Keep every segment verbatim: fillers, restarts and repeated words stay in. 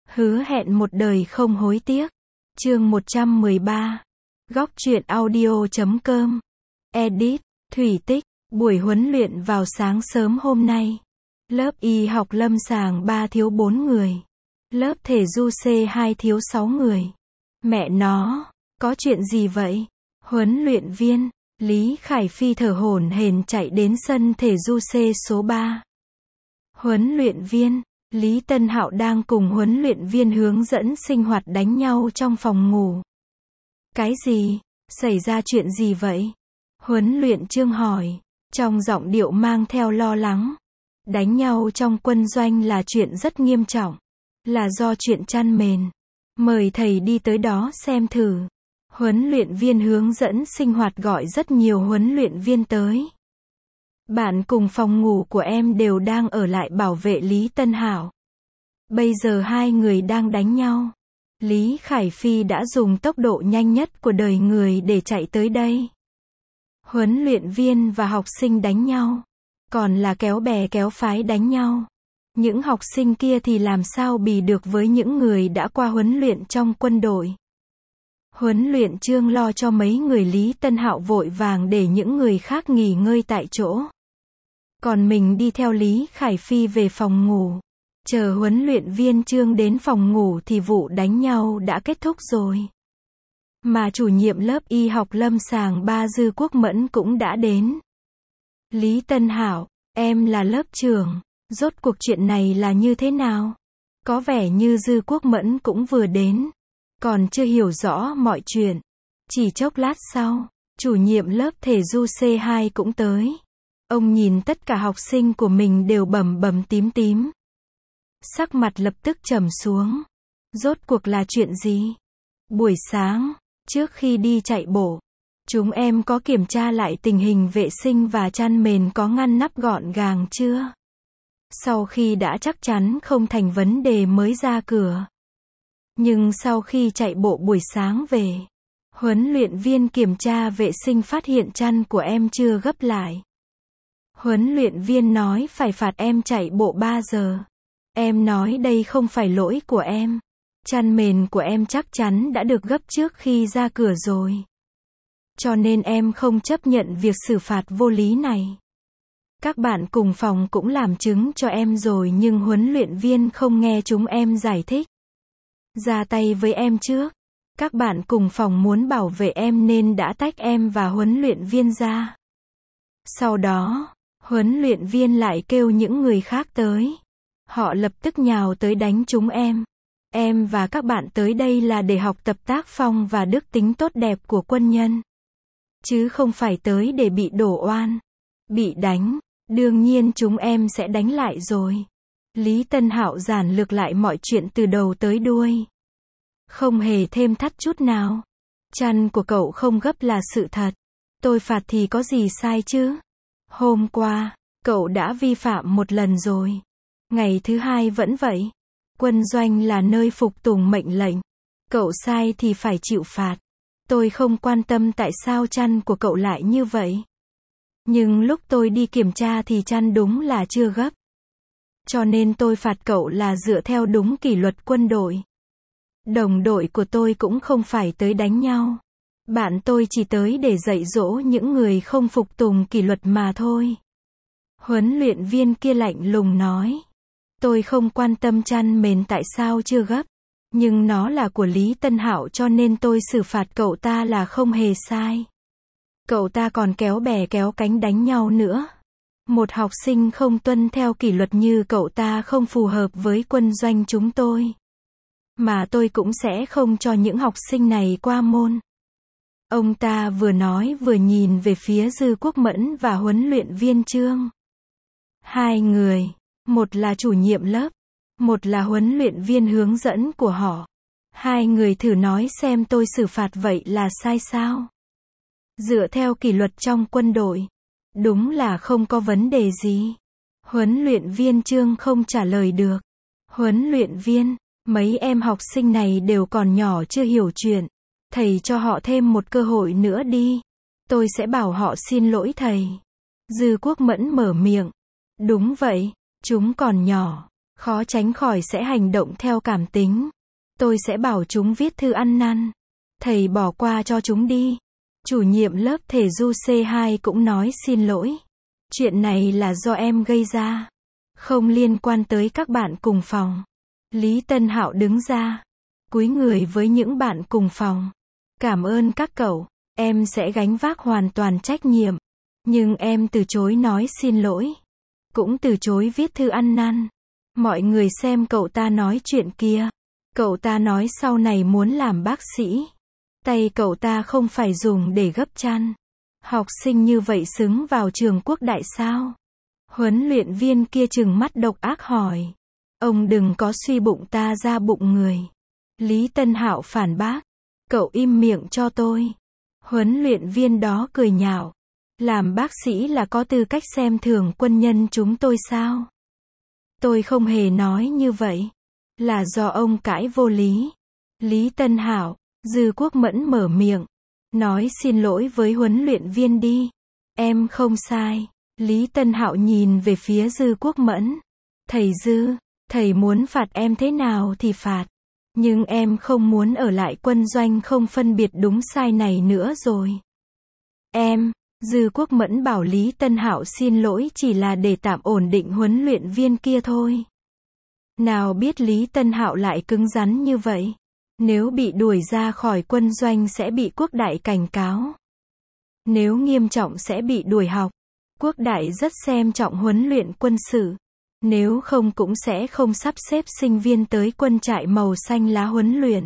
Hứa hẹn một đời không hối tiếc. Chương một trăm mười ba. Góc truyện audio chấm com. Edit, Thủy Tích. Buổi huấn luyện vào sáng sớm hôm nay. Lớp y học lâm sàng ba thiếu bốn người. Lớp thể du C hai thiếu sáu người. Mẹ nó, có chuyện gì vậy? Huấn luyện viên, Lý Khải Phi thở hổn hển chạy đến sân thể du C số ba. Huấn luyện viên, Lý Tân Hạo đang cùng huấn luyện viên hướng dẫn sinh hoạt đánh nhau trong phòng ngủ. Cái gì? Xảy ra chuyện gì vậy? Huấn luyện Trương hỏi, trong giọng điệu mang theo lo lắng. Đánh nhau trong quân doanh là chuyện rất nghiêm trọng. Là do chuyện chăn mền. Mời thầy đi tới đó xem thử. Huấn luyện viên hướng dẫn sinh hoạt gọi rất nhiều huấn luyện viên tới. Bạn cùng phòng ngủ của em đều đang ở lại bảo vệ Lý Tân Hạo. Bây giờ hai người đang đánh nhau. Lý Khải Phi đã dùng tốc độ nhanh nhất của đời người để chạy tới đây. Huấn luyện viên và học sinh đánh nhau. Còn là kéo bè kéo phái đánh nhau. Những học sinh kia thì làm sao bì được với những người đã qua huấn luyện trong quân đội. Huấn luyện Trương lo cho mấy người Lý Tân Hạo vội vàng để những người khác nghỉ ngơi tại chỗ. Còn mình đi theo Lý Khải Phi về phòng ngủ. Chờ huấn luyện viên Trương đến phòng ngủ thì vụ đánh nhau đã kết thúc rồi. Mà chủ nhiệm lớp y học lâm sàng ba Dư Quốc Mẫn cũng đã đến. Lý Tân Hạo, em là lớp trưởng, rốt cuộc chuyện này là như thế nào? Có vẻ như Dư Quốc Mẫn cũng vừa đến, còn chưa hiểu rõ mọi chuyện. Chỉ chốc lát sau, chủ nhiệm lớp thể du C hai cũng tới. Ông nhìn tất cả học sinh của mình đều bầm bầm tím tím. Sắc mặt lập tức trầm xuống. Rốt cuộc là chuyện gì? Buổi sáng, trước khi đi chạy bộ, chúng em có kiểm tra lại tình hình vệ sinh và chăn mền có ngăn nắp gọn gàng chưa? Sau khi đã chắc chắn không thành vấn đề mới ra cửa. Nhưng sau khi chạy bộ buổi sáng về, huấn luyện viên kiểm tra vệ sinh phát hiện chăn của em chưa gấp lại. Huấn luyện viên nói phải phạt em chạy bộ ba giờ. Em nói đây không phải lỗi của em. Chăn mền của em chắc chắn đã được gấp trước khi ra cửa rồi. Cho nên em không chấp nhận việc xử phạt vô lý này. Các bạn cùng phòng cũng làm chứng cho em rồi nhưng huấn luyện viên không nghe chúng em giải thích. Ra tay với em trước. Các bạn cùng phòng muốn bảo vệ em nên đã tách em và huấn luyện viên ra. Sau đó, huấn luyện viên lại kêu những người khác tới. Họ lập tức nhào tới đánh chúng em. Em và các bạn tới đây là để học tập tác phong và đức tính tốt đẹp của quân nhân. Chứ không phải tới để bị đổ oan. Bị đánh, đương nhiên chúng em sẽ đánh lại rồi. Lý Tân Hạo giản lược lại mọi chuyện từ đầu tới đuôi. Không hề thêm thắt chút nào. Chăn của cậu không gấp là sự thật. Tôi phạt thì có gì sai chứ? Hôm qua, cậu đã vi phạm một lần rồi. Ngày thứ hai vẫn vậy. Quân doanh là nơi phục tùng mệnh lệnh. Cậu sai thì phải chịu phạt. Tôi không quan tâm tại sao chăn của cậu lại như vậy. Nhưng lúc tôi đi kiểm tra thì chăn đúng là chưa gấp. Cho nên tôi phạt cậu là dựa theo đúng kỷ luật quân đội. Đồng đội của tôi cũng không phải tới đánh nhau. Bạn tôi chỉ tới để dạy dỗ những người không phục tùng kỷ luật mà thôi. Huấn luyện viên kia lạnh lùng nói. Tôi không quan tâm chăn mền tại sao chưa gấp. Nhưng nó là của Lý Tân Hạo cho nên tôi xử phạt cậu ta là không hề sai. Cậu ta còn kéo bè kéo cánh đánh nhau nữa. Một học sinh không tuân theo kỷ luật như cậu ta không phù hợp với quân doanh chúng tôi. Mà tôi cũng sẽ không cho những học sinh này qua môn. Ông ta vừa nói vừa nhìn về phía Dư Quốc Mẫn và huấn luyện viên Trương. Hai người, một là chủ nhiệm lớp, một là huấn luyện viên hướng dẫn của họ. Hai người thử nói xem tôi xử phạt vậy là sai sao? Dựa theo kỷ luật trong quân đội, đúng là không có vấn đề gì. Huấn luyện viên Trương không trả lời được. Huấn luyện viên, mấy em học sinh này đều còn nhỏ chưa hiểu chuyện. Thầy cho họ thêm một cơ hội nữa đi. Tôi sẽ bảo họ xin lỗi thầy. Dư Quốc Mẫn mở miệng. Đúng vậy, chúng còn nhỏ. khó tránh khỏi sẽ hành động theo cảm tính. Tôi sẽ bảo chúng viết thư ăn năn. Thầy bỏ qua cho chúng đi. Chủ nhiệm lớp thể du C hai cũng nói xin lỗi. Chuyện này là do em gây ra. Không liên quan tới các bạn cùng phòng. Lý Tân Hạo đứng ra. Cúi người với những bạn cùng phòng. Cảm ơn các cậu. Em sẽ gánh vác hoàn toàn trách nhiệm. Nhưng em từ chối nói xin lỗi. Cũng từ chối viết thư ăn năn. Mọi người xem cậu ta nói chuyện kia. Cậu ta nói sau này muốn làm bác sĩ. Tay cậu ta không phải dùng để gấp chăn. Học sinh như vậy xứng vào trường quốc đại sao? Huấn luyện viên kia trừng mắt độc ác hỏi. Ông đừng có suy bụng ta ra bụng người. Lý Tân Hạo phản bác. Cậu im miệng cho tôi. Huấn luyện viên đó cười nhạo. Làm bác sĩ là có tư cách xem thường quân nhân chúng tôi sao? Tôi không hề nói như vậy. Là do ông cãi vô lý. Lý Tân Hạo, Dư Quốc Mẫn mở miệng. Nói xin lỗi với huấn luyện viên đi. Em không sai. Lý Tân Hạo nhìn về phía Dư Quốc Mẫn. Thầy Dư, thầy muốn phạt em thế nào thì phạt. Nhưng em không muốn ở lại quân doanh không phân biệt đúng sai này nữa rồi. Em, Dư Quốc Mẫn bảo Lý Tân Hạo xin lỗi chỉ là để tạm ổn định huấn luyện viên kia thôi. Nào biết Lý Tân Hạo lại cứng rắn như vậy. Nếu bị đuổi ra khỏi quân doanh sẽ bị quốc đại cảnh cáo. Nếu nghiêm trọng sẽ bị đuổi học. Quốc đại rất xem trọng huấn luyện quân sự. Nếu không cũng sẽ không sắp xếp sinh viên tới quân trại màu xanh lá huấn luyện.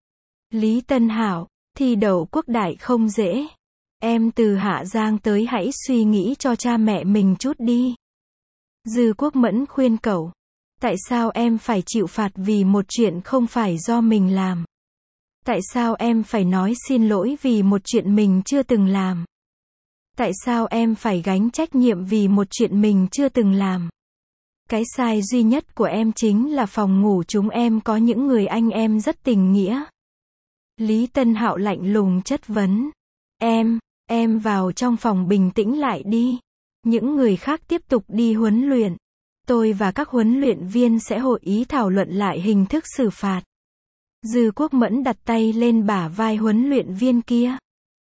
Lý Tân Hạo, thi đậu quốc đại không dễ. Em từ Hạ Giang tới hãy suy nghĩ cho cha mẹ mình chút đi. Dư Quốc Mẫn khuyên cậu. Tại sao em phải chịu phạt vì một chuyện không phải do mình làm? Tại sao em phải nói xin lỗi vì một chuyện mình chưa từng làm? Tại sao em phải gánh trách nhiệm vì một chuyện mình chưa từng làm? Cái sai duy nhất của em chính là phòng ngủ chúng em có những người anh em rất tình nghĩa. Lý Tân Hạo lạnh lùng chất vấn. Em, em vào trong phòng bình tĩnh lại đi. Những người khác tiếp tục đi huấn luyện. Tôi và các huấn luyện viên sẽ hội ý thảo luận lại hình thức xử phạt. Dư Quốc Mẫn đặt tay lên bả vai huấn luyện viên kia.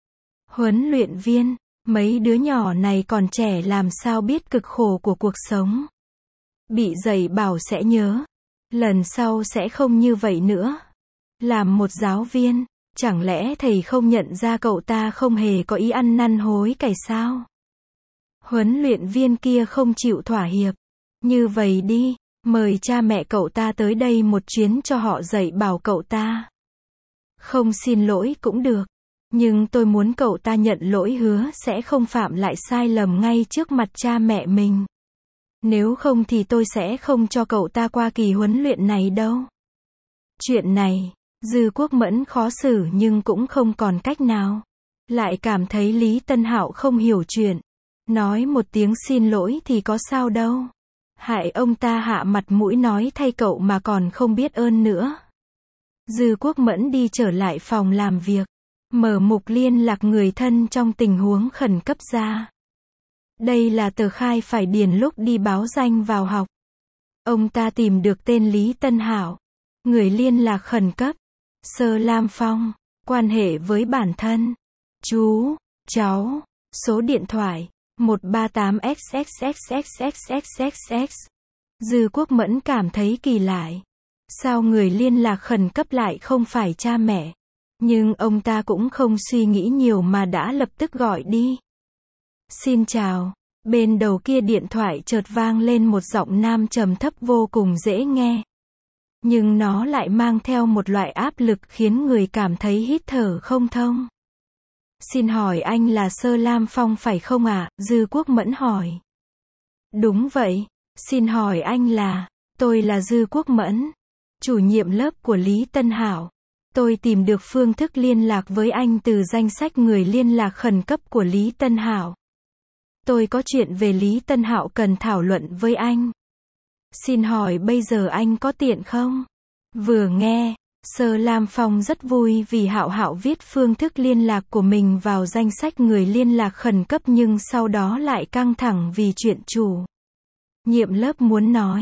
Huấn luyện viên, mấy đứa nhỏ này còn trẻ làm sao biết cực khổ của cuộc sống. Bị dạy bảo sẽ nhớ. Lần sau sẽ không như vậy nữa. Làm một giáo viên, chẳng lẽ thầy không nhận ra cậu ta không hề có ý ăn năn hối cải sao? Huấn luyện viên kia không chịu thỏa hiệp. Như vậy đi, mời cha mẹ cậu ta tới đây một chuyến cho họ dạy bảo cậu ta. Không xin lỗi cũng được. Nhưng tôi muốn cậu ta nhận lỗi hứa sẽ không phạm lại sai lầm ngay trước mặt cha mẹ mình. Nếu không thì tôi sẽ không cho cậu ta qua kỳ huấn luyện này đâu. Chuyện này, Dư Quốc Mẫn khó xử nhưng cũng không còn cách nào. Lại cảm thấy Lý Tân Hạo không hiểu chuyện. Nói một tiếng xin lỗi thì có sao đâu. Hại ông ta hạ mặt mũi nói thay cậu mà còn không biết ơn nữa. Dư Quốc Mẫn đi trở lại phòng làm việc. Mở mục liên lạc người thân trong tình huống khẩn cấp ra. Đây là tờ khai phải điền lúc đi báo danh vào học. Ông ta tìm được tên Lý Tân Hạo. Người liên lạc khẩn cấp. Sơ Lam Phong. Quan hệ với bản thân. Chú, cháu. Số điện thoại. một ba tám x x x x x x x x. Dư Quốc Mẫn cảm thấy kỳ lạ. Sao người liên lạc khẩn cấp lại không phải cha mẹ? Nhưng ông ta cũng không suy nghĩ nhiều mà đã lập tức gọi đi. Xin chào. Bên đầu kia điện thoại chợt vang lên một giọng nam trầm thấp vô cùng dễ nghe. Nhưng nó lại mang theo một loại áp lực khiến người cảm thấy hít thở không thông. Xin hỏi anh là Sơ Lam Phong phải không ạ? À? Dư Quốc Mẫn hỏi. Đúng vậy. Xin hỏi anh là, tôi là Dư Quốc Mẫn, chủ nhiệm lớp của Lý Tân Hạo. Tôi tìm được phương thức liên lạc với anh từ danh sách người liên lạc khẩn cấp của Lý Tân Hạo. Tôi có chuyện về Lý Tân Hạo cần thảo luận với anh. Xin hỏi bây giờ anh có tiện không? Vừa nghe, Sơ Lam Phong rất vui vì Hạo Hạo viết phương thức liên lạc của mình vào danh sách người liên lạc khẩn cấp nhưng sau đó lại căng thẳng vì chuyện chủ nhiệm lớp muốn nói.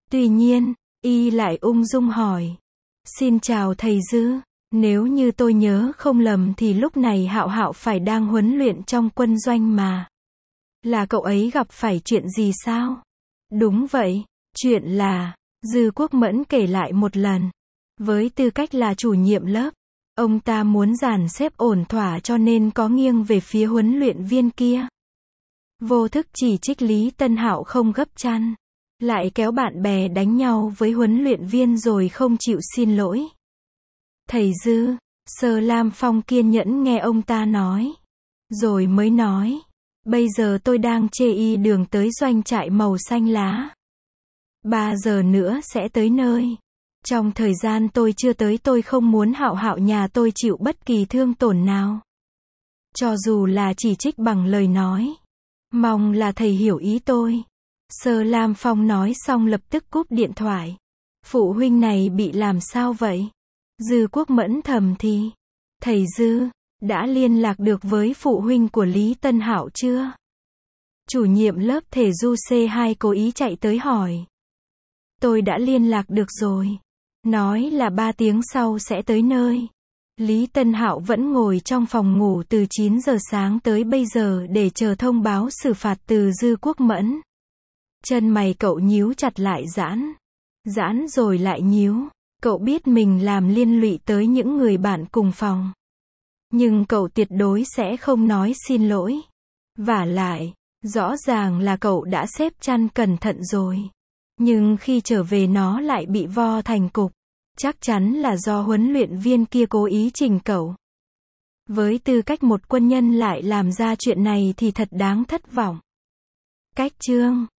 Tuy nhiên, y lại ung dung hỏi. Xin chào thầy Dư, nếu như tôi nhớ không lầm thì lúc này Hạo Hạo phải đang huấn luyện trong quân doanh mà. Là cậu ấy gặp phải chuyện gì sao? Đúng vậy, chuyện là, Dư Quốc Mẫn kể lại một lần. Với tư cách là chủ nhiệm lớp, ông ta muốn dàn xếp ổn thỏa cho nên có nghiêng về phía huấn luyện viên kia. Vô thức chỉ trích Lý Tân Hạo không gấp chăn, lại kéo bạn bè đánh nhau với huấn luyện viên rồi không chịu xin lỗi. Thầy Dư, Sơ Lam Phong kiên nhẫn nghe ông ta nói, rồi mới nói, bây giờ tôi đang chê y đường tới doanh trại màu xanh lá. Ba giờ nữa sẽ tới nơi. Trong thời gian tôi chưa tới tôi không muốn Hạo Hạo nhà tôi chịu bất kỳ thương tổn nào. Cho dù là chỉ trích bằng lời nói. Mong là thầy hiểu ý tôi. Sơ Lam Phong nói xong lập tức cúp điện thoại. Phụ huynh này bị làm sao vậy? Dư Quốc Mẫn thầm thì. Thầy Dư, đã liên lạc được với phụ huynh của Lý Tân Hạo chưa? Chủ nhiệm lớp thể du C hai cố ý chạy tới hỏi. Tôi đã liên lạc được rồi. Nói là ba tiếng sau sẽ tới nơi. Lý Tân Hạo vẫn ngồi trong phòng ngủ từ chín giờ sáng tới bây giờ để chờ thông báo xử phạt từ Dư Quốc Mẫn. Chân mày cậu nhíu chặt lại giãn. Giãn rồi lại nhíu. Cậu biết mình làm liên lụy tới những người bạn cùng phòng. Nhưng cậu tuyệt đối sẽ không nói xin lỗi. Vả lại, rõ ràng là cậu đã xếp chăn cẩn thận rồi. Nhưng khi trở về nó lại bị vo thành cục. Chắc chắn là do huấn luyện viên kia cố ý chỉnh cậu. Với tư cách một quân nhân lại làm ra chuyện này thì thật đáng thất vọng. Cách chương